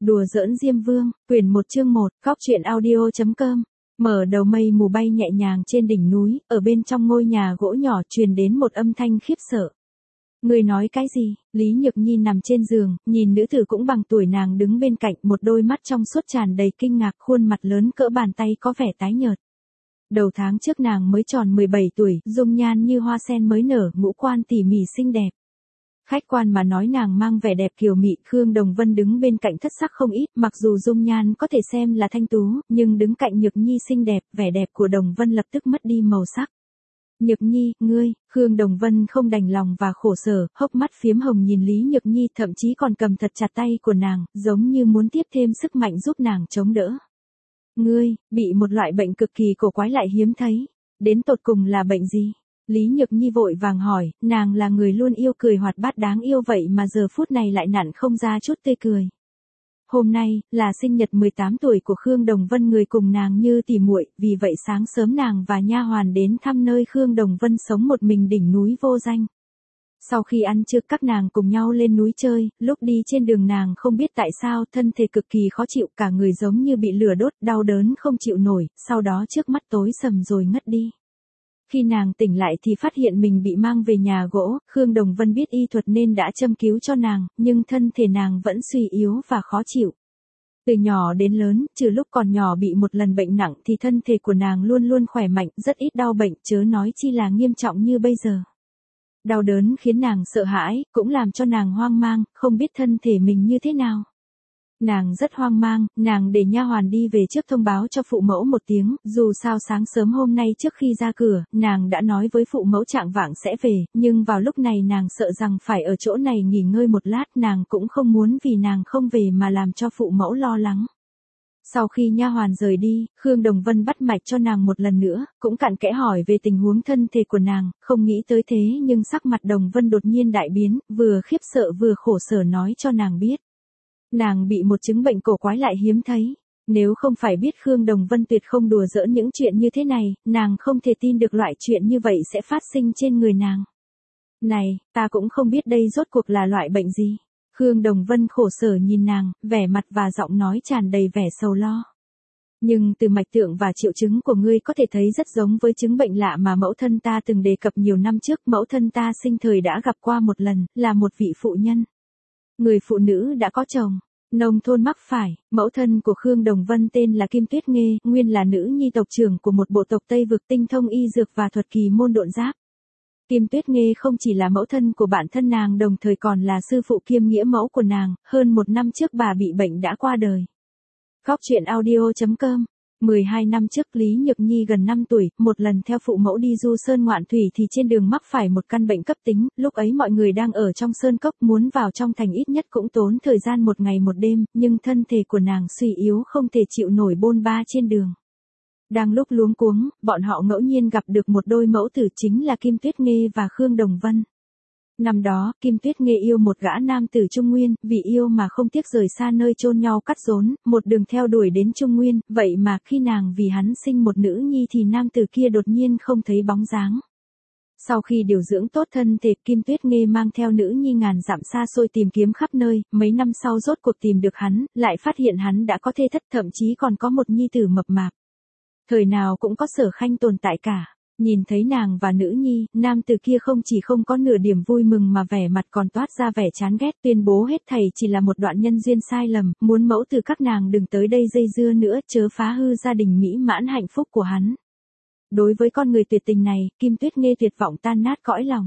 Đùa giỡn Diêm Vương, quyển 1 chương 1, Góc truyện audio.com. Mở đầu mây mù bay nhẹ nhàng trên đỉnh núi, ở bên trong ngôi nhà gỗ nhỏ truyền đến một âm thanh khiếp sợ. Người nói cái gì? Lý Nhược Nhi nằm trên giường, nhìn nữ tử cũng bằng tuổi nàng đứng bên cạnh, một đôi mắt trong suốt tràn đầy kinh ngạc, khuôn mặt lớn cỡ bàn tay có vẻ tái nhợt. Đầu tháng trước nàng mới tròn 17 tuổi, dung nhan như hoa sen mới nở, ngũ quan tỉ mỉ xinh đẹp. Khách quan mà nói nàng mang vẻ đẹp kiều mị, Khương Đồng Vân đứng bên cạnh thất sắc không ít, mặc dù dung nhan có thể xem là thanh tú, nhưng đứng cạnh Nhược Nhi xinh đẹp, vẻ đẹp của Đồng Vân lập tức mất đi màu sắc. Nhược Nhi, ngươi, Khương Đồng Vân không đành lòng và khổ sở, hốc mắt phiếm hồng nhìn Lý Nhược Nhi, thậm chí còn cầm thật chặt tay của nàng, giống như muốn tiếp thêm sức mạnh giúp nàng chống đỡ. Ngươi, bị một loại bệnh cực kỳ cổ quái lại hiếm thấy, đến tột cùng là bệnh gì? Lý Nhược Nhi vội vàng hỏi, nàng là người luôn yêu cười hoạt bát đáng yêu vậy mà giờ phút này lại nặn không ra chút tươi cười. Hôm nay, là sinh nhật 18 tuổi của Khương Đồng Vân, người cùng nàng như tỉ muội, vì vậy sáng sớm nàng và nha hoàn đến thăm nơi Khương Đồng Vân sống một mình đỉnh núi vô danh. Sau khi ăn trưa các nàng cùng nhau lên núi chơi, lúc đi trên đường nàng không biết tại sao thân thể cực kỳ khó chịu, cả người giống như bị lửa đốt, đau đớn không chịu nổi, sau đó trước mắt tối sầm rồi ngất đi. Khi nàng tỉnh lại thì phát hiện mình bị mang về nhà gỗ, Khương Đồng Vân biết y thuật nên đã châm cứu cho nàng, nhưng thân thể nàng vẫn suy yếu và khó chịu. Từ nhỏ đến lớn, trừ lúc còn nhỏ bị một lần bệnh nặng thì thân thể của nàng luôn luôn khỏe mạnh, rất ít đau bệnh, chớ nói chi là nghiêm trọng như bây giờ. Đau đớn khiến nàng sợ hãi, cũng làm cho nàng hoang mang, không biết thân thể mình như thế nào. Nàng rất hoang mang, nàng để nha hoàn đi về trước thông báo cho phụ mẫu một tiếng, dù sao sáng sớm hôm nay trước khi ra cửa, nàng đã nói với phụ mẫu trạng vạng sẽ về, nhưng vào lúc này nàng sợ rằng phải ở chỗ này nghỉ ngơi một lát, nàng cũng không muốn vì nàng không về mà làm cho phụ mẫu lo lắng. Sau khi nha hoàn rời đi, Khương Đồng Vân bắt mạch cho nàng một lần nữa, cũng cặn kẽ hỏi về tình huống thân thể của nàng, không nghĩ tới thế nhưng sắc mặt Đồng Vân đột nhiên đại biến, vừa khiếp sợ vừa khổ sở nói cho nàng biết. Nàng bị một chứng bệnh cổ quái lại hiếm thấy. Nếu không phải biết Khương Đồng Vân tuyệt không đùa giỡn những chuyện như thế này, nàng không thể tin được loại chuyện như vậy sẽ phát sinh trên người nàng. Này, ta cũng không biết đây rốt cuộc là loại bệnh gì. Khương Đồng Vân khổ sở nhìn nàng, vẻ mặt và giọng nói tràn đầy vẻ sầu lo. Nhưng từ mạch tượng và triệu chứng của ngươi có thể thấy rất giống với chứng bệnh lạ mà mẫu thân ta từng đề cập nhiều năm trước. Mẫu thân ta sinh thời đã gặp qua một lần, là một vị phụ nhân. Người phụ nữ đã có chồng, nông thôn mắc phải. Mẫu thân của Khương Đồng Vân tên là Kim Tuyết Nghê, nguyên là nữ nhi tộc trưởng của một bộ tộc Tây Vực tinh thông y dược và thuật kỳ môn độn giáp. Kim Tuyết Nghê không chỉ là mẫu thân của bản thân nàng, đồng thời còn là sư phụ kiêm nghĩa mẫu của nàng, hơn 1 năm trước bà bị bệnh đã qua đời. Góc truyện audio.com. 12 năm trước Lý Nhược Nhi gần 5 tuổi, một lần theo phụ mẫu đi du sơn ngoạn thủy thì trên đường mắc phải một căn bệnh cấp tính, lúc ấy mọi người đang ở trong sơn cốc, muốn vào trong thành ít nhất cũng tốn thời gian 1 ngày 1 đêm, nhưng thân thể của nàng suy yếu không thể chịu nổi bôn ba trên đường. Đang lúc luống cuống, bọn họ ngẫu nhiên gặp được một đôi mẫu tử, chính là Kim Tuyết Nghê và Khương Đồng Vân. Năm đó, Kim Tuyết Nghê yêu một gã nam tử Trung Nguyên, vì yêu mà không tiếc rời xa nơi chôn nhau cắt rốn, một đường theo đuổi đến Trung Nguyên, vậy mà khi nàng vì hắn sinh một nữ nhi thì nam tử kia đột nhiên không thấy bóng dáng. Sau khi điều dưỡng tốt thân thể, Kim Tuyết Nghê mang theo nữ nhi ngàn dặm xa xôi tìm kiếm khắp nơi, mấy năm sau rốt cuộc tìm được hắn, lại phát hiện hắn đã có thê thất, thậm chí còn có một nhi tử mập mạp. Thời nào cũng có Sở Khanh tồn tại cả. Nhìn thấy nàng và nữ nhi, nam tử kia không chỉ không có nửa điểm vui mừng mà vẻ mặt còn toát ra vẻ chán ghét, tuyên bố hết thảy chỉ là một đoạn nhân duyên sai lầm, muốn mẫu tử các nàng đừng tới đây dây dưa nữa, chớ phá hư gia đình mỹ mãn hạnh phúc của hắn. Đối với con người tuyệt tình này, Kim Tuyết Nghê tuyệt vọng tan nát cõi lòng.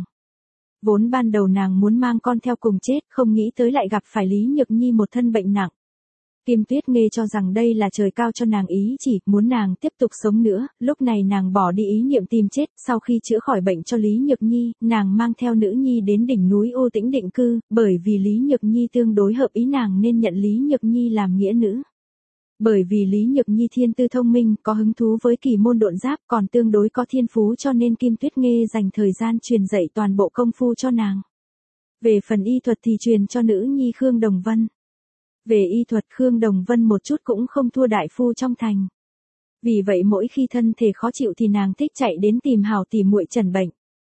Vốn ban đầu nàng muốn mang con theo cùng chết, không nghĩ tới lại gặp phải Lý Nhược Nhi một thân bệnh nặng. Kim Tuyết Nghê cho rằng đây là trời cao cho nàng ý chỉ, muốn nàng tiếp tục sống nữa, lúc này nàng bỏ đi ý niệm tìm chết, sau khi chữa khỏi bệnh cho Lý Nhược Nhi, nàng mang theo nữ nhi đến đỉnh núi U Tĩnh định cư, bởi vì Lý Nhược Nhi tương đối hợp ý nàng nên nhận Lý Nhược Nhi làm nghĩa nữ. Bởi vì Lý Nhược Nhi thiên tư thông minh, có hứng thú với kỳ môn độn giáp, còn tương đối có thiên phú cho nên Kim Tuyết Nghê dành thời gian truyền dạy toàn bộ công phu cho nàng. Về phần y thuật thì truyền cho nữ nhi Khương Đồng Vân. Về y thuật Khương Đồng Vân một chút cũng không thua đại phu trong thành. Vì vậy mỗi khi thân thể khó chịu thì nàng thích chạy đến tìm hảo tỉ muội chẩn bệnh.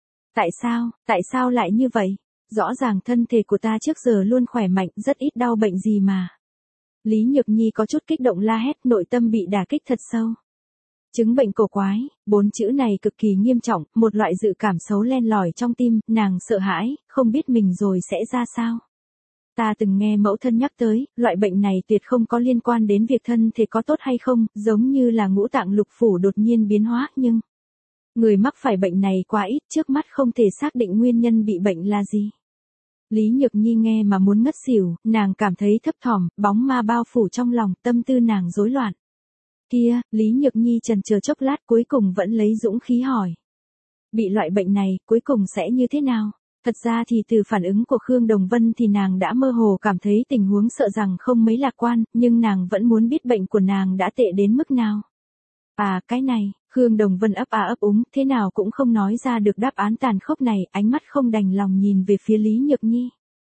Tại sao lại như vậy? Rõ ràng thân thể của ta trước giờ luôn khỏe mạnh, rất ít đau bệnh gì mà. Lý Nhược Nhi có chút kích động la hét, nội tâm bị đả kích thật sâu. Chứng bệnh cổ quái, 4 chữ này cực kỳ nghiêm trọng, một loại dự cảm xấu len lỏi trong tim, nàng sợ hãi, không biết mình rồi sẽ ra sao. Ta từng nghe mẫu thân nhắc tới, loại bệnh này tuyệt không có liên quan đến việc thân thể có tốt hay không, giống như là ngũ tạng lục phủ đột nhiên biến hóa, nhưng người mắc phải bệnh này quá ít, trước mắt không thể xác định nguyên nhân bị bệnh là gì. Lý Nhược Nhi nghe mà muốn ngất xỉu, nàng cảm thấy thấp thỏm, bóng ma bao phủ trong lòng, tâm tư nàng rối loạn. Kia, Lý Nhược Nhi chần chờ chốc lát cuối cùng vẫn lấy dũng khí hỏi. Bị loại bệnh này, cuối cùng sẽ như thế nào? Thật ra thì từ phản ứng của Khương Đồng Vân thì nàng đã mơ hồ cảm thấy tình huống sợ rằng không mấy lạc quan, nhưng nàng vẫn muốn biết bệnh của nàng đã tệ đến mức nào. À, cái này, Khương Đồng Vân ấp ấp úng, thế nào cũng không nói ra được đáp án tàn khốc này, ánh mắt không đành lòng nhìn về phía Lý Nhược Nhi.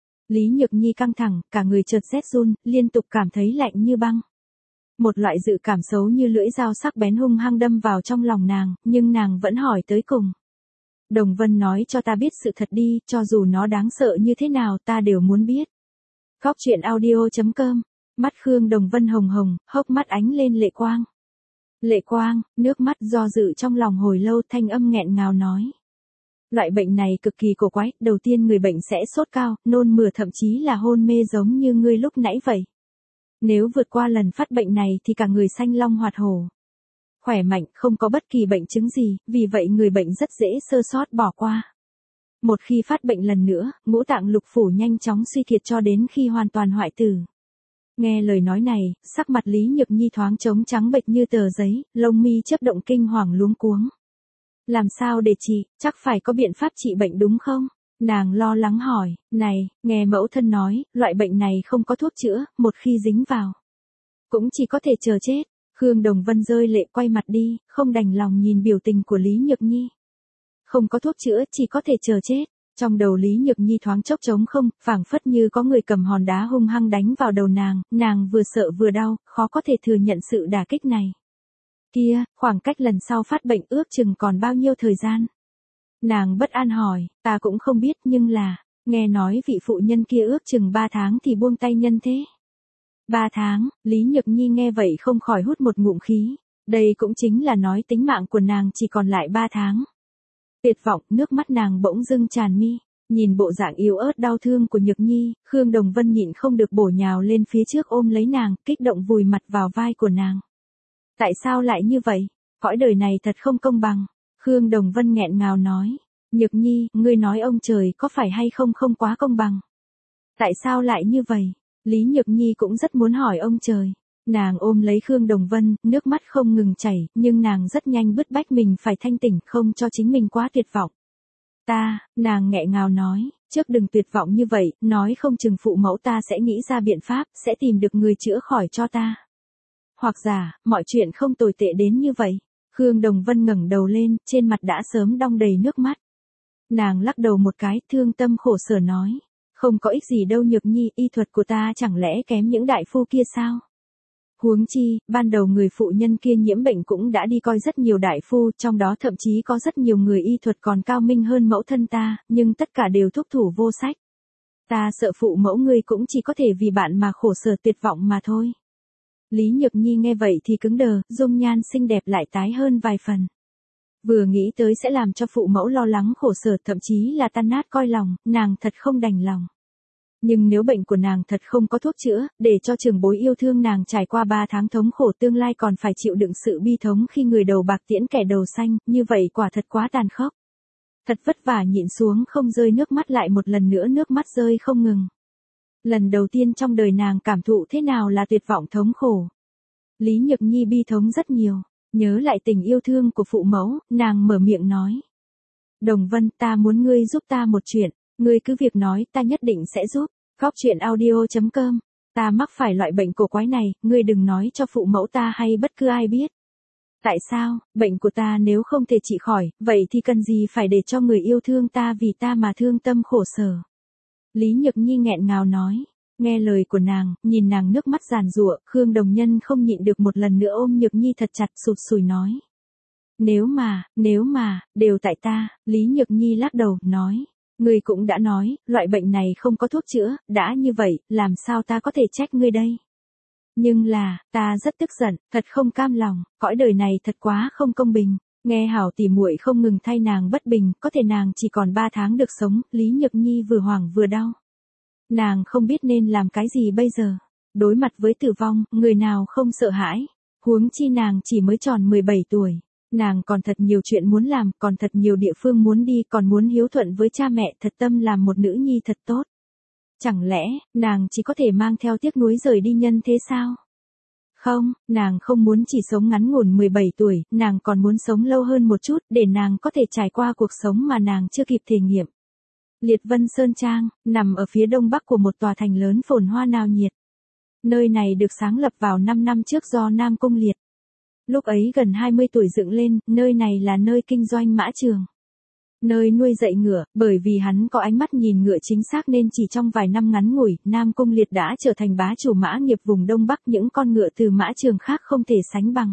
Lý Nhược Nhi căng thẳng, cả người chợt rét run, liên tục cảm thấy lạnh như băng. Một loại dự cảm xấu như lưỡi dao sắc bén hung hăng đâm vào trong lòng nàng, nhưng nàng vẫn hỏi tới cùng. Đồng Vân nói cho ta biết sự thật đi, cho dù nó đáng sợ như thế nào ta đều muốn biết. Góc truyện audio.com, mắt Khương Đồng Vân hồng hồng, hốc mắt ánh lên lệ quang. Lệ quang, nước mắt do dự trong lòng hồi lâu, thanh âm nghẹn ngào nói. Loại bệnh này cực kỳ cổ quái, đầu tiên người bệnh sẽ sốt cao, nôn mửa thậm chí là hôn mê giống như ngươi lúc nãy vậy. Nếu vượt qua lần phát bệnh này thì cả người xanh long hoạt hổ. Khỏe mạnh, không có bất kỳ bệnh chứng gì, vì vậy người bệnh rất dễ sơ sót bỏ qua. Một khi phát bệnh lần nữa, ngũ tạng lục phủ nhanh chóng suy kiệt cho đến khi hoàn toàn hoại tử. Nghe lời nói này, sắc mặt Lý Nhược Nhi thoáng trống trắng bệch như tờ giấy, lông mi chớp động kinh hoàng luống cuống. Làm sao để trị, chắc phải có biện pháp trị bệnh đúng không? Nàng lo lắng hỏi, này, nghe mẫu thân nói, loại bệnh này không có thuốc chữa, một khi dính vào. Cũng chỉ có thể chờ chết. Khương Đồng Vân rơi lệ quay mặt đi, không đành lòng nhìn biểu tình của Lý Nhược Nhi. Không có thuốc chữa, chỉ có thể chờ chết. Trong đầu Lý Nhược Nhi thoáng chốc trống không, phảng phất như có người cầm hòn đá hung hăng đánh vào đầu nàng vừa sợ vừa đau, khó có thể thừa nhận sự đả kích này. Kia, khoảng cách lần sau phát bệnh ước chừng còn bao nhiêu thời gian? Nàng bất an hỏi, ta cũng không biết nhưng là, nghe nói vị phụ nhân kia ước chừng 3 tháng thì buông tay nhân thế. 3 tháng, Lý Nhược Nhi nghe vậy không khỏi hút một ngụm khí, đây cũng chính là nói tính mạng của nàng chỉ còn lại 3 tháng. Tuyệt vọng, nước mắt nàng bỗng dưng tràn mi, nhìn bộ dạng yếu ớt đau thương của Nhược Nhi, Khương Đồng Vân nhịn không được bổ nhào lên phía trước ôm lấy nàng, kích động vùi mặt vào vai của nàng. Tại sao lại như vậy? Cõi đời này thật không công bằng. Khương Đồng Vân nghẹn ngào nói, Nhược Nhi, ngươi nói ông trời có phải hay không không quá công bằng? Tại sao lại như vậy? Lý Nhược Nhi cũng rất muốn hỏi ông trời. Nàng ôm lấy Khương Đồng Vân, nước mắt không ngừng chảy, nhưng nàng rất nhanh bứt bách mình phải thanh tỉnh không cho chính mình quá tuyệt vọng. Nàng nghẹn ngào nói, trước đừng tuyệt vọng như vậy, nói không chừng phụ mẫu ta sẽ nghĩ ra biện pháp, sẽ tìm được người chữa khỏi cho ta. Hoặc giả, mọi chuyện không tồi tệ đến như vậy. Khương Đồng Vân ngẩng đầu lên, trên mặt đã sớm đong đầy nước mắt. Nàng lắc đầu một cái, thương tâm khổ sở nói. Không có ích gì đâu Nhược Nhi, y thuật của ta chẳng lẽ kém những đại phu kia sao? Huống chi, ban đầu người phụ nhân kia nhiễm bệnh cũng đã đi coi rất nhiều đại phu, trong đó thậm chí có rất nhiều người y thuật còn cao minh hơn mẫu thân ta, nhưng tất cả đều thúc thủ vô sách. Ta sợ phụ mẫu ngươi cũng chỉ có thể vì bạn mà khổ sở tuyệt vọng mà thôi. Lý Nhược Nhi nghe vậy thì cứng đờ, dung nhan xinh đẹp lại tái hơn vài phần. Vừa nghĩ tới sẽ làm cho phụ mẫu lo lắng khổ sở thậm chí là tan nát coi lòng, nàng thật không đành lòng. Nhưng nếu bệnh của nàng thật không có thuốc chữa, để cho trưởng bối yêu thương nàng trải qua 3 tháng thống khổ tương lai còn phải chịu đựng sự bi thống khi người đầu bạc tiễn kẻ đầu xanh, như vậy quả thật quá tàn khốc. Thật vất vả nhịn xuống không rơi nước mắt lại một lần nữa nước mắt rơi không ngừng. Lần đầu tiên trong đời nàng cảm thụ thế nào là tuyệt vọng thống khổ. Lý Nhược Nhi bi thống rất nhiều, nhớ lại tình yêu thương của phụ mẫu, nàng mở miệng nói. Đồng Vân, ta muốn ngươi giúp ta một chuyện, ngươi cứ việc nói, ta nhất định sẽ giúp. Góc truyện audio.com, ta mắc phải loại bệnh cổ quái này, ngươi đừng nói cho phụ mẫu ta hay bất cứ ai biết. Tại sao, bệnh của ta nếu không thể trị khỏi, vậy thì cần gì phải để cho người yêu thương ta vì ta mà thương tâm khổ sở. Lý Nhược Nhi nghẹn ngào nói, nghe lời của nàng, nhìn nàng nước mắt giàn giụa, Khương Đồng Nhân không nhịn được một lần nữa ôm Nhược Nhi thật chặt sụt sùi nói. Nếu mà, đều tại ta, Lý Nhược Nhi lắc đầu, nói. Ngươi cũng đã nói, loại bệnh này không có thuốc chữa, đã như vậy, làm sao ta có thể trách ngươi đây? Nhưng là, ta rất tức giận, thật không cam lòng, cõi đời này thật quá không công bình. Nghe hảo tỉ muội không ngừng thay nàng bất bình, có thể nàng chỉ còn 3 tháng được sống, Lý Nhược Nhi vừa hoảng vừa đau. Nàng không biết nên làm cái gì bây giờ. Đối mặt với tử vong, người nào không sợ hãi. Huống chi nàng chỉ mới tròn 17 tuổi. Nàng còn thật nhiều chuyện muốn làm, còn thật nhiều địa phương muốn đi, còn muốn hiếu thuận với cha mẹ, thật tâm làm một nữ nhi thật tốt. Chẳng lẽ, nàng chỉ có thể mang theo tiếc nuối rời đi nhân thế sao? Không, nàng không muốn chỉ sống ngắn ngủn 17 tuổi, nàng còn muốn sống lâu hơn một chút, để nàng có thể trải qua cuộc sống mà nàng chưa kịp thể nghiệm. Liệt Vân Sơn Trang, nằm ở phía đông bắc của một tòa thành lớn phồn hoa náo nhiệt. Nơi này được sáng lập vào 5 năm trước do Nam Cung Liệt. Lúc ấy gần 20 tuổi dựng lên, nơi này là nơi kinh doanh mã trường. Nơi nuôi dạy ngựa, bởi vì hắn có ánh mắt nhìn ngựa chính xác nên chỉ trong vài năm ngắn ngủi, Nam Cung Liệt đã trở thành bá chủ mã nghiệp vùng Đông Bắc, những con ngựa từ mã trường khác không thể sánh bằng.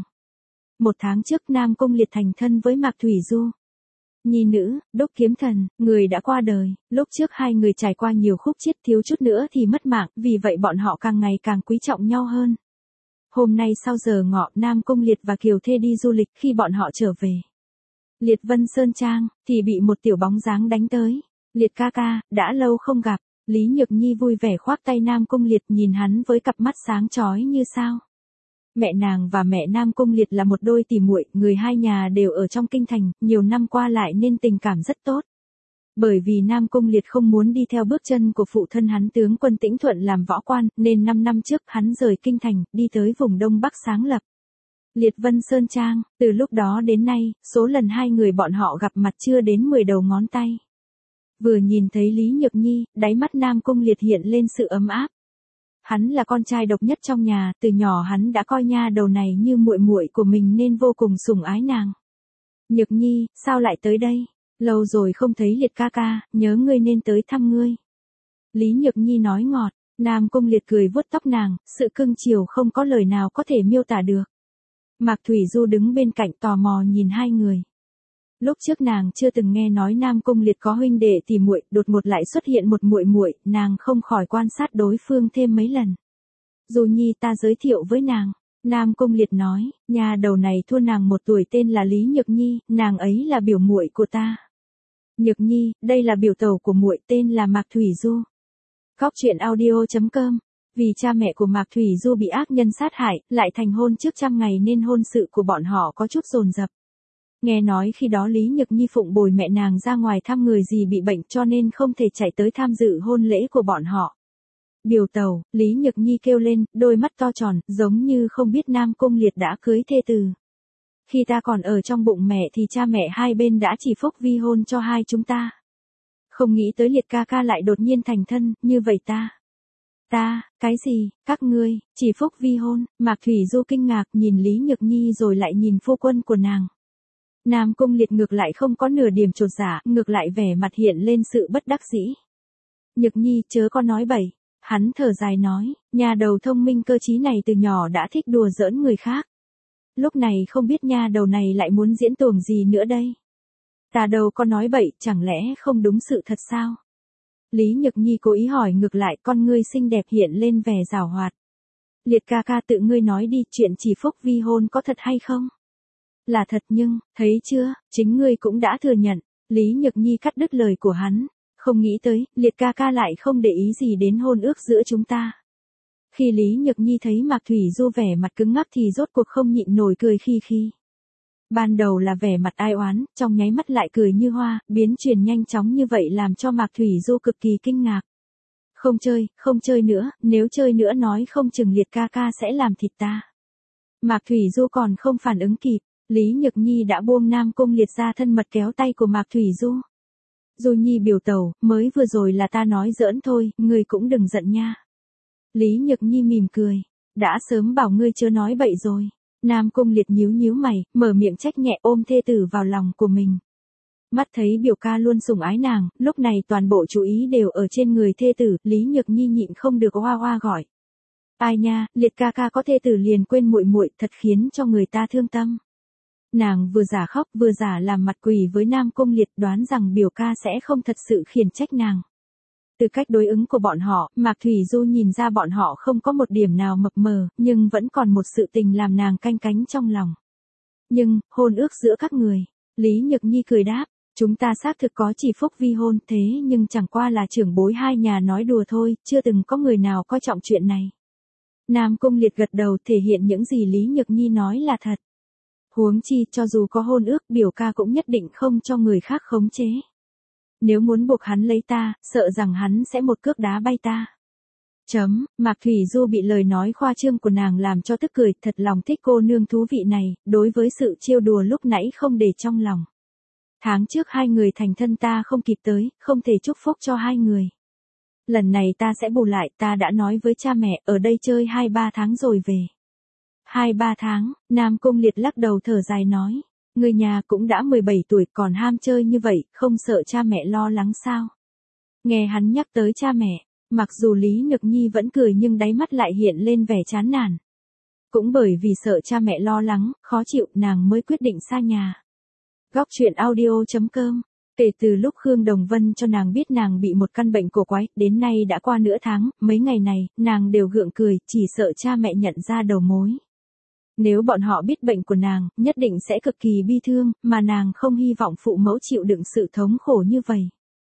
1 tháng trước Nam Cung Liệt thành thân với Mạc Thủy Du. Nhi nữ, Đốc Kiếm Thần, người đã qua đời, lúc trước hai người trải qua nhiều khúc chiết, thiếu chút nữa thì mất mạng, vì vậy bọn họ càng ngày càng quý trọng nhau hơn. Hôm nay sau giờ ngọ, Nam Cung Liệt và Kiều Thê đi du lịch, khi bọn họ trở về Liệt Vân Sơn Trang, thì bị một tiểu bóng dáng đánh tới. Liệt ca ca, đã lâu không gặp. Lý Nhược Nhi vui vẻ khoác tay Nam Cung Liệt, nhìn hắn với cặp mắt sáng chói như sao. Mẹ nàng và mẹ Nam Cung Liệt là một đôi tỉ muội, người hai nhà đều ở trong kinh thành, nhiều năm qua lại nên tình cảm rất tốt. Bởi vì Nam Cung Liệt không muốn đi theo bước chân của phụ thân hắn tướng quân Tĩnh Thuận làm võ quan, nên 5 năm trước hắn rời kinh thành, đi tới vùng Đông Bắc sáng lập Liệt Vân Sơn Trang. Từ lúc đó đến nay, số lần hai người bọn họ gặp mặt chưa đến 10 đầu ngón tay. Vừa nhìn thấy Lý Nhược Nhi, đáy mắt Nam Cung Liệt hiện lên sự ấm áp. Hắn là con trai độc nhất trong nhà, từ nhỏ hắn đã coi nha đầu này như muội muội của mình nên vô cùng sủng ái nàng. Nhược Nhi, sao lại tới đây? Lâu rồi không thấy Liệt ca ca, nhớ ngươi nên tới thăm ngươi. Lý Nhược Nhi nói ngọt, Nam Cung Liệt cười vuốt tóc nàng, sự cưng chiều không có lời nào có thể miêu tả được. Mạc Thủy Du đứng bên cạnh tò mò nhìn hai người. Lúc trước nàng chưa từng nghe nói Nam Cung Liệt có huynh đệ tỉ muội, đột ngột lại xuất hiện một muội muội, nàng không khỏi quan sát đối phương thêm mấy lần. Du Nhi, ta giới thiệu với nàng. Nam Cung Liệt nói, nhà đầu này thua nàng 1 tuổi, tên là Lý Nhược Nhi, nàng ấy là biểu muội của ta. Nhược Nhi, đây là biểu tẩu của muội, tên là Mạc Thủy Du. Góc truyện audio.com. Vì cha mẹ của Mạc Thủy Du bị ác nhân sát hại, lại thành hôn trước 100 ngày nên hôn sự của bọn họ có chút dồn dập. Nghe nói khi đó Lý Nhược Nhi phụng bồi mẹ nàng ra ngoài thăm người gì bị bệnh cho nên không thể chạy tới tham dự hôn lễ của bọn họ. Biểu tẩu, Lý Nhược Nhi kêu lên, đôi mắt to tròn, giống như không biết Nam Cung Liệt đã cưới thê từ. Khi ta còn ở trong bụng mẹ thì cha mẹ hai bên đã chỉ phúc vi hôn cho hai chúng ta. Không nghĩ tới Liệt ca ca lại đột nhiên thành thân, như vậy ta, cái gì, các ngươi, chỉ phúc vi hôn? Mạc Thủy Du kinh ngạc nhìn Lý Nhược Nhi rồi lại nhìn phu quân của nàng. Nam Cung Liệt ngược lại không có nửa điểm chột dạ, ngược lại vẻ mặt hiện lên sự bất đắc dĩ. Nhược Nhi, chớ có nói bậy. Hắn thở dài nói, nhà đầu thông minh cơ trí này từ nhỏ đã thích đùa giỡn người khác. Lúc này không biết nha đầu này lại muốn diễn tuồng gì nữa đây. Ta đâu có nói bậy, chẳng lẽ không đúng sự thật sao? Lý Nhược Nhi cố ý hỏi ngược lại, con ngươi xinh đẹp hiện lên vẻ giảo hoạt. Liệt ca ca, tự ngươi nói đi, chuyện chỉ phúc vi hôn có thật hay không? Là thật, nhưng, thấy chưa, chính ngươi cũng đã thừa nhận. Lý Nhược Nhi cắt đứt lời của hắn. Không nghĩ tới, Liệt ca ca lại không để ý gì đến hôn ước giữa chúng ta. Khi Lý Nhược Nhi thấy Mạc Thủy Du vẻ mặt cứng ngắc thì rốt cuộc không nhịn nổi cười khi. Ban đầu là vẻ mặt ai oán, trong nháy mắt lại cười như hoa, biến chuyển nhanh chóng như vậy làm cho Mạc Thủy Du cực kỳ kinh ngạc. Không chơi nữa, nếu chơi nữa nói không chừng Liệt ca ca sẽ làm thịt ta. Mạc Thủy Du còn không phản ứng kịp, Lý Nhược Nhi đã buông Nam Cung Liệt ra, thân mật kéo tay của Mạc Thủy Du. Du Nhi biểu tẩu, mới vừa rồi là ta nói giỡn thôi, ngươi cũng đừng giận nha. Lý Nhược Nhi mỉm cười, đã sớm bảo ngươi chớ nói bậy rồi. Nam Cung Liệt nhíu mày, mở miệng trách nhẹ, ôm thê tử vào lòng của mình. Mắt thấy biểu ca luôn sủng ái nàng, lúc này toàn bộ chú ý đều ở trên người thê tử, Lý Nhược Nhi nhịn không được hoa hoa gọi. Ai nha, Liệt ca ca có thê tử liền quên muội muội, thật khiến cho người ta thương tâm. Nàng vừa giả khóc vừa giả làm mặt quỳ với Nam Cung Liệt, đoán rằng biểu ca sẽ không thật sự khiển trách nàng. Từ cách đối ứng của bọn họ, Mạc Thủy Du nhìn ra bọn họ không có một điểm nào mập mờ, nhưng vẫn còn một sự tình làm nàng canh cánh trong lòng. Nhưng, hôn ước giữa các người. Lý Nhược Nhi cười đáp, chúng ta xác thực có chỉ phúc vi hôn thế nhưng chẳng qua là trưởng bối hai nhà nói đùa thôi, chưa từng có người nào coi trọng chuyện này. Nam Cung Liệt gật đầu thể hiện những gì Lý Nhược Nhi nói là thật. Huống chi cho dù có hôn ước biểu ca cũng nhất định không cho người khác khống chế. Nếu muốn buộc hắn lấy ta, sợ rằng hắn sẽ một cước đá bay ta. Mạc Thủy Du bị lời nói khoa trương của nàng làm cho tức cười, thật lòng thích cô nương thú vị này, đối với sự trêu đùa lúc nãy không để trong lòng. Tháng trước hai người thành thân ta không kịp tới, không thể chúc phúc cho hai người. Lần này ta sẽ bù lại, ta đã nói với cha mẹ, ở đây chơi 2-3 tháng rồi về. 2-3 tháng, Nam Cung Liệt lắc đầu thở dài nói. Người nhà cũng đã 17 tuổi còn ham chơi như vậy, không sợ cha mẹ lo lắng sao? Nghe hắn nhắc tới cha mẹ, mặc dù Lý Nhược Nhi vẫn cười nhưng đáy mắt lại hiện lên vẻ chán nản. Cũng bởi vì sợ cha mẹ lo lắng, khó chịu nàng mới quyết định xa nhà. Góc truyện audio.com. Kể từ lúc Khương Đồng Vân cho nàng biết nàng bị một căn bệnh cổ quái, đến nay đã qua nửa tháng, mấy ngày này, nàng đều gượng cười, chỉ sợ cha mẹ nhận ra đầu mối. Nếu bọn họ biết bệnh của nàng, nhất định sẽ cực kỳ bi thương, mà nàng không hy vọng phụ mẫu chịu đựng sự thống khổ như vậy.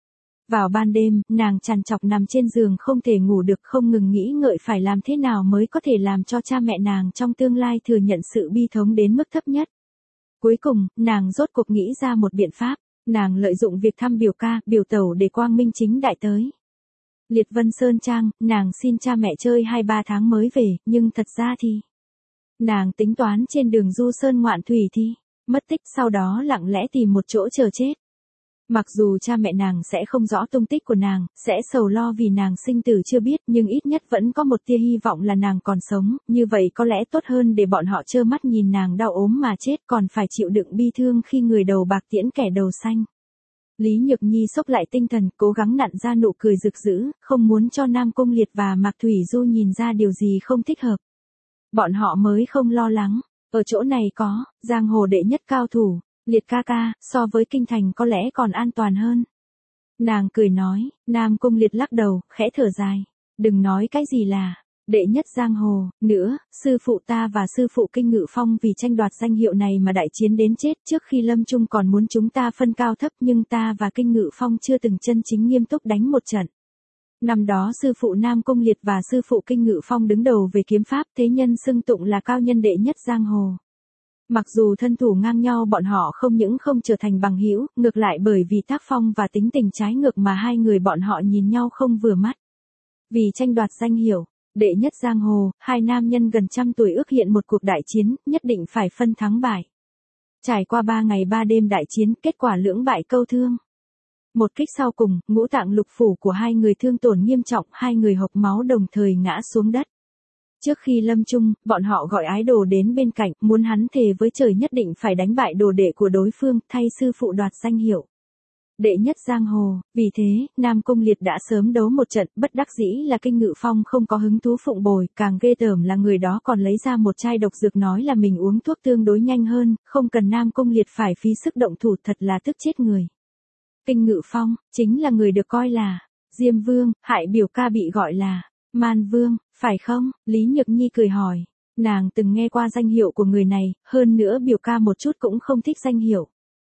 Vào ban đêm, nàng trằn trọc nằm trên giường không thể ngủ được, không ngừng nghĩ ngợi phải làm thế nào mới có thể làm cho cha mẹ nàng trong tương lai thừa nhận sự bi thống đến mức thấp nhất. Cuối cùng, nàng rốt cuộc nghĩ ra một biện pháp, nàng lợi dụng việc thăm biểu ca, biểu tẩu để quang minh chính đại tới. Liệt Vân Sơn Trang, nàng xin cha mẹ chơi 2-3 tháng mới về, nhưng thật ra thì nàng tính toán trên đường du sơn ngoạn thủy thì mất tích, sau đó lặng lẽ tìm một chỗ chờ chết. Mặc dù cha mẹ nàng sẽ không rõ tung tích của nàng, sẽ sầu lo vì nàng sinh tử chưa biết, nhưng ít nhất vẫn có một tia hy vọng là nàng còn sống, như vậy có lẽ tốt hơn để bọn họ trơ mắt nhìn nàng đau ốm mà chết còn phải chịu đựng bi thương khi người đầu bạc tiễn kẻ đầu xanh. Lý Nhược Nhi xốc lại tinh thần, cố gắng nặn ra nụ cười rực rỡ, không muốn cho Nam Cung Liệt và Mạc Thủy Du nhìn ra điều gì không thích hợp. Bọn họ mới không lo lắng, ở chỗ này có, giang hồ đệ nhất cao thủ, Liệt ca ca, so với kinh thành có lẽ còn an toàn hơn. Nàng cười nói, Nam Cung Liệt lắc đầu, khẽ thở dài, đừng nói cái gì là đệ nhất giang hồ, nữa, sư phụ ta và sư phụ Kinh Ngự Phong vì tranh đoạt danh hiệu này mà đại chiến đến chết, trước khi lâm chung còn muốn chúng ta phân cao thấp nhưng ta và Kinh Ngự Phong chưa từng chân chính nghiêm túc đánh một trận. Năm đó sư phụ Nam Cung Liệt và sư phụ Kinh Ngự Phong đứng đầu về kiếm pháp, thế nhân xưng tụng là cao nhân đệ nhất giang hồ. Mặc dù thân thủ ngang nhau bọn họ không những không trở thành bằng hữu, ngược lại bởi vì tác phong và tính tình trái ngược mà hai người bọn họ nhìn nhau không vừa mắt. Vì tranh đoạt danh hiệu đệ nhất giang hồ, hai nam nhân gần trăm tuổi ước hiện một cuộc đại chiến, nhất định phải phân thắng bại. Trải qua 3 ngày 3 đêm đại chiến, kết quả lưỡng bại câu thương. Một kích sau cùng, ngũ tạng lục phủ của hai người thương tổn nghiêm trọng, hai người hộc máu đồng thời ngã xuống đất. Trước khi lâm chung, bọn họ gọi ái đồ đến bên cạnh, muốn hắn thề với trời nhất định phải đánh bại đồ đệ của đối phương, thay sư phụ đoạt danh hiệu đệ nhất giang hồ. Vì thế, Nam Cung Liệt đã sớm đấu một trận, bất đắc dĩ là Kinh Ngự Phong không có hứng thú phụng bồi, càng ghê tởm là người đó còn lấy ra một chai độc dược nói là mình uống thuốc tương đối nhanh hơn, không cần Nam Cung Liệt phải phí sức động thủ, thật là tức chết người. Kinh Ngự Phong, chính là người được coi là Diêm Vương, hại biểu ca bị gọi là Man Vương, phải không? Lý Nhược Nhi cười hỏi. Nàng từng nghe qua danh hiệu của người này, hơn nữa biểu ca một chút cũng không thích danh hiệu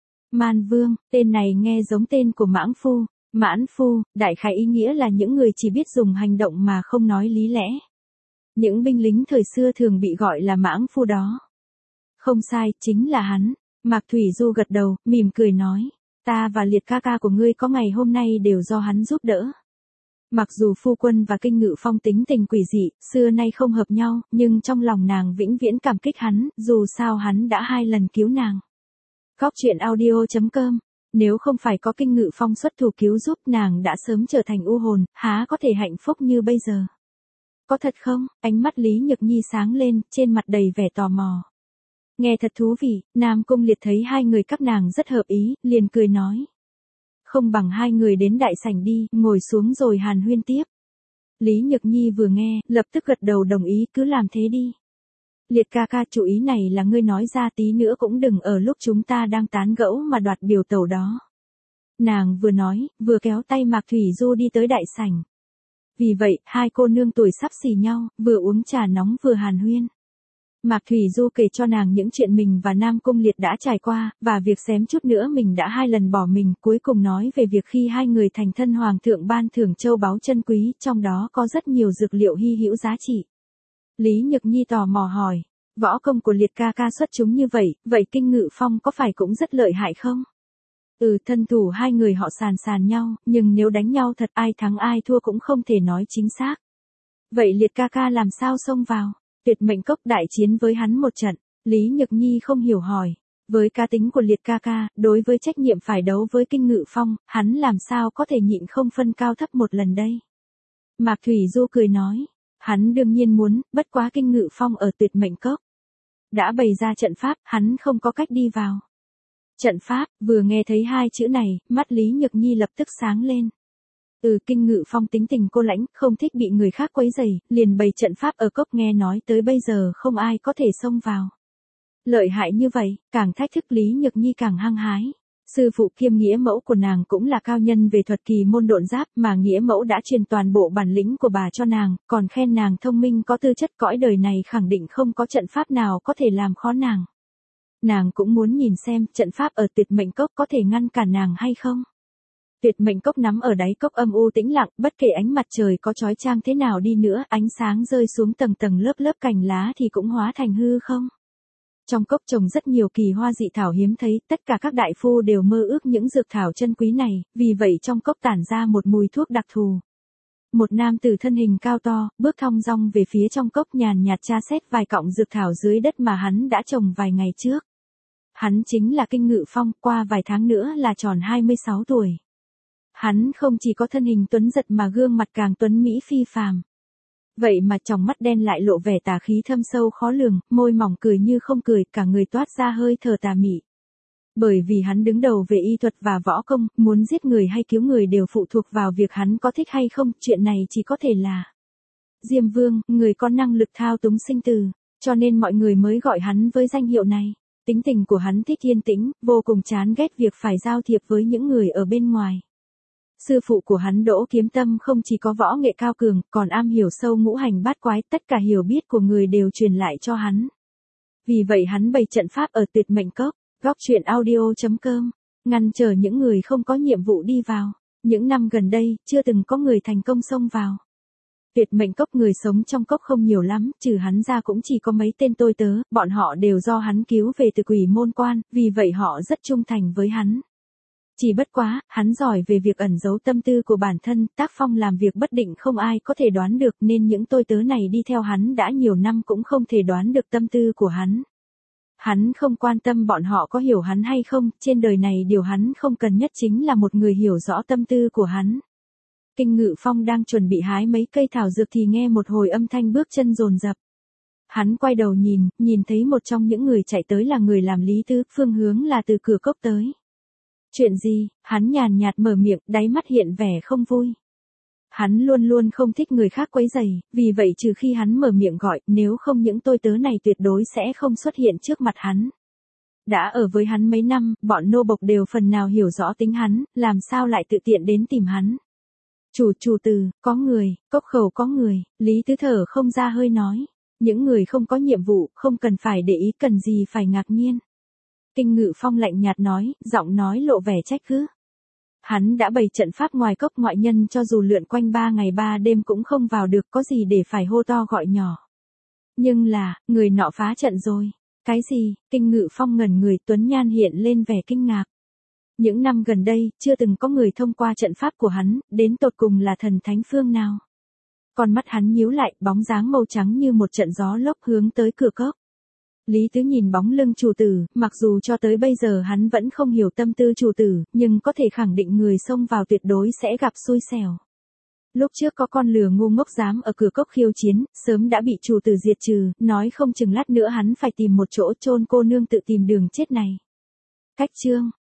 Man Vương, tên này nghe giống tên của Mãng Phu. Mãn Phu, đại khái ý nghĩa là những người chỉ biết dùng hành động mà không nói lý lẽ. Những binh lính thời xưa thường bị gọi là Mãng Phu đó. Không sai, chính là hắn. Mạc Thủy Du gật đầu, mỉm cười nói. Ta và Liệt ca ca của ngươi có ngày hôm nay đều do hắn giúp đỡ. Mặc dù phu quân và Kinh Ngự Phong tính tình quỷ dị, xưa nay không hợp nhau, nhưng trong lòng nàng vĩnh viễn cảm kích hắn, dù sao hắn đã 2 lần cứu nàng. Góc truyện audio.com. Nếu không phải có Kinh Ngự Phong xuất thủ cứu giúp, nàng đã sớm trở thành u hồn, há có thể hạnh phúc như bây giờ. Có thật không? Ánh mắt Lý Nhược Nhi sáng lên, trên mặt đầy vẻ tò mò. Nghe thật thú vị, Nam Cung Liệt thấy hai người các nàng rất hợp ý, liền cười nói. Không bằng hai người đến đại sảnh đi, ngồi xuống rồi hàn huyên tiếp. Lý Nhược Nhi vừa nghe, lập tức gật đầu đồng ý, cứ làm thế đi. Liệt ca ca, chủ ý này là ngươi nói ra, tí nữa cũng đừng ở lúc chúng ta đang tán gẫu mà đoạt biểu tẩu đó. Nàng vừa nói, vừa kéo tay Mạc Thủy Du đi tới đại sảnh. Vì vậy, hai cô nương tuổi sắp xỉ nhau, vừa uống trà nóng vừa hàn huyên. Mạc Thủy Du kể cho nàng những chuyện mình và Nam Cung Liệt đã trải qua, và việc xém chút nữa mình đã 2 lần bỏ mình, cuối cùng nói về việc khi hai người thành thân hoàng thượng ban thưởng châu báu chân quý, trong đó có rất nhiều dược liệu hy hữu giá trị. Lý Nhược Nhi tò mò hỏi, võ công của Liệt ca ca xuất chúng như vậy, vậy Kinh Ngự Phong có phải cũng rất lợi hại không? Thân thủ hai người họ sàn nhau, nhưng nếu đánh nhau thật ai thắng ai thua cũng không thể nói chính xác. Vậy Liệt ca ca làm sao xông vào? Tuyệt mệnh cốc đại chiến với hắn một trận, Lý Nhược Nhi không hiểu hỏi. Với cá tính của Liệt ca ca, đối với trách nhiệm phải đấu với Kinh Ngự Phong, hắn làm sao có thể nhịn không phân cao thấp một lần đây? Mạc Thủy Du cười nói, hắn đương nhiên muốn, bất quá Kinh Ngự Phong ở tuyệt mệnh cốc. Đã bày ra trận pháp, hắn không có cách đi vào. Trận pháp, vừa nghe thấy 2 chữ này, mắt Lý Nhược Nhi lập tức sáng lên. Kinh Ngự Phong tính tình cô lãnh, không thích bị người khác quấy rầy, liền bày trận pháp ở cốc, nghe nói tới bây giờ không ai có thể xông vào. Lợi hại như vậy, càng thách thức Lý Nhược Nhi càng hăng hái. Sư phụ kiêm nghĩa mẫu của nàng cũng là cao nhân về thuật kỳ môn độn giáp, mà nghĩa mẫu đã truyền toàn bộ bản lĩnh của bà cho nàng, còn khen nàng thông minh có tư chất, cõi đời này khẳng định không có trận pháp nào có thể làm khó nàng. Nàng cũng muốn nhìn xem trận pháp ở tuyệt mệnh cốc có thể ngăn cản nàng hay không. Tuyệt mệnh cốc nắm ở đáy cốc âm u tĩnh lặng, bất kể ánh mặt trời có chói chang thế nào đi nữa, ánh sáng rơi xuống tầng tầng lớp lớp cành lá thì cũng hóa thành hư không. Trong cốc trồng rất nhiều kỳ hoa dị thảo hiếm thấy, tất cả các đại phu đều mơ ước những dược thảo chân quý này, vì vậy trong cốc tản ra một mùi thuốc đặc thù. Một nam tử thân hình cao to, bước thong dong về phía trong cốc, nhàn nhạt tra xét vài cọng dược thảo dưới đất mà hắn đã trồng vài ngày trước. Hắn chính là Kinh Ngự Phong, qua vài tháng nữa là tròn 26 tuổi. Hắn không chỉ có thân hình tuấn giật mà gương mặt càng tuấn mỹ phi phàm. Vậy mà tròng mắt đen lại lộ vẻ tà khí thâm sâu khó lường, môi mỏng cười như không cười, cả người toát ra hơi thở tà mị. Bởi vì hắn đứng đầu về y thuật và võ công, muốn giết người hay cứu người đều phụ thuộc vào việc hắn có thích hay không, chuyện này chỉ có thể là Diêm Vương, người có năng lực thao túng sinh tử, cho nên mọi người mới gọi hắn với danh hiệu này. Tính tình của hắn thích yên tĩnh, vô cùng chán ghét việc phải giao thiệp với những người ở bên ngoài. Sư phụ của hắn Đỗ Kiếm Tâm không chỉ có võ nghệ cao cường, còn am hiểu sâu ngũ hành bát quái, tất cả hiểu biết của người đều truyền lại cho hắn. Vì vậy hắn bày trận pháp ở tuyệt mệnh cốc, góc truyện audio.com, ngăn trở những người không có nhiệm vụ đi vào. Những năm gần đây, chưa từng có người thành công xông vào. Tuyệt mệnh cốc người sống trong cốc không nhiều lắm, trừ hắn ra cũng chỉ có mấy tên tôi tớ, bọn họ đều do hắn cứu về từ Quỷ Môn Quan, vì vậy họ rất trung thành với hắn. Chỉ bất quá, hắn giỏi về việc ẩn giấu tâm tư của bản thân, tác phong làm việc bất định không ai có thể đoán được, nên những tôi tớ này đi theo hắn đã nhiều năm cũng không thể đoán được tâm tư của hắn. Hắn không quan tâm bọn họ có hiểu hắn hay không, trên đời này điều hắn không cần nhất chính là một người hiểu rõ tâm tư của hắn. Kinh Ngự Phong đang chuẩn bị hái mấy cây thảo dược thì nghe một hồi âm thanh bước chân dồn dập. Hắn quay đầu nhìn thấy một trong những người chạy tới là người làm Lý Tứ, phương hướng là từ cửa cốc tới. Chuyện gì? Hắn nhàn nhạt mở miệng, đáy mắt hiện vẻ không vui. Hắn luôn luôn không thích người khác quấy rầy, vì vậy trừ khi hắn mở miệng gọi, nếu không những tôi tớ này tuyệt đối sẽ không xuất hiện trước mặt hắn. Đã ở với hắn mấy năm, bọn nô bộc đều phần nào hiểu rõ tính hắn, làm sao lại tự tiện đến tìm hắn. Chủ từ, có người, cốc khẩu có người, Lý Tứ thở không ra hơi nói. Những người không có nhiệm vụ, không cần phải để ý, cần gì phải ngạc nhiên. Kinh Ngự Phong lạnh nhạt nói, giọng nói lộ vẻ trách cứ. Hắn đã bày trận pháp ngoài cốc, ngoại nhân cho dù lượn quanh 3 ngày 3 đêm cũng không vào được, có gì để phải hô to gọi nhỏ. Nhưng là, người nọ phá trận rồi. Cái gì? Kinh Ngự Phong ngẩn người, tuấn nhan hiện lên vẻ kinh ngạc. Những năm gần đây, chưa từng có người thông qua trận pháp của hắn, đến tột cùng là thần thánh phương nào. Con mắt hắn nhíu lại, bóng dáng màu trắng như một trận gió lốc hướng tới cửa cốc. Lý Tứ nhìn bóng lưng chủ tử, mặc dù cho tới bây giờ hắn vẫn không hiểu tâm tư chủ tử, nhưng có thể khẳng định người xông vào tuyệt đối sẽ gặp xui xẻo. Lúc trước có con lừa ngu ngốc dám ở cửa cốc khiêu chiến, sớm đã bị chủ tử diệt trừ, nói không chừng lát nữa hắn phải tìm một chỗ chôn cô nương tự tìm đường chết này. Cách chương